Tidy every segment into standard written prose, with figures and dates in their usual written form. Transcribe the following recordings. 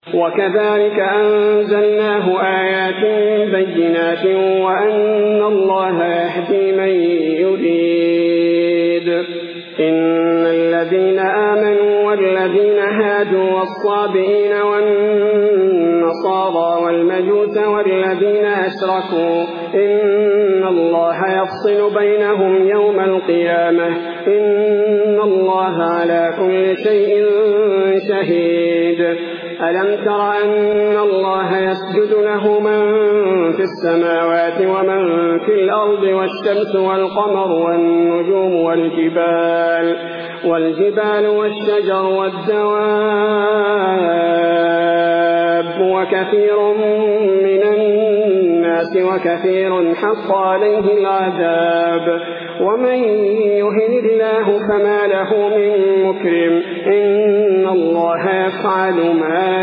وكذلك أنزلناه آيات بينات وأن الله يهدي من يريد. إن الذين آمنوا والذين هادوا والصابئين والنصارى والمجوس والذين أشركوا إن الله يفصل بينهم يوم القيامة إن الله على كل شيء شهيد. ألم تر أن الله يسجد له من في السماوات ومن في الأرض والشمس والقمر والنجوم والجبال والشجر والدواب وكثير من الناس وكثير حق عليه العذاب ومن يهن الله فما له من مكرم إن الله يفعل ما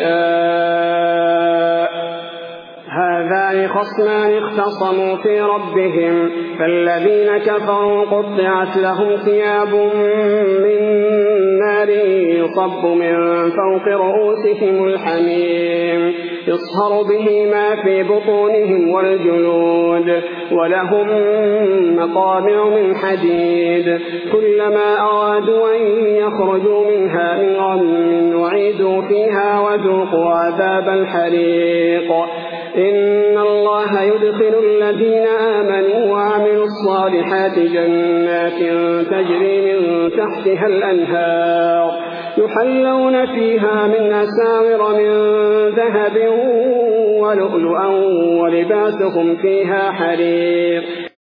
يشاء. هذان خصمان اختصموا في ربهم فالذين كفروا قطعت لهم ثياب من نار يصب من فوق رؤوسهم الحميم يصهر به ما في بطونهم والجلود ولهم مقامع من حديد كلما أرادوا أن يخرجوا منها من غم نعيدوا فيها وذوقوا عذاب الحريق. إن الله يدخل الذين آمنوا وعملوا الصالحات جنات تجري من تحتها الأنهار يحلون فيها من أساور من ذهب ولؤلؤا ولباسهم فيها حرير.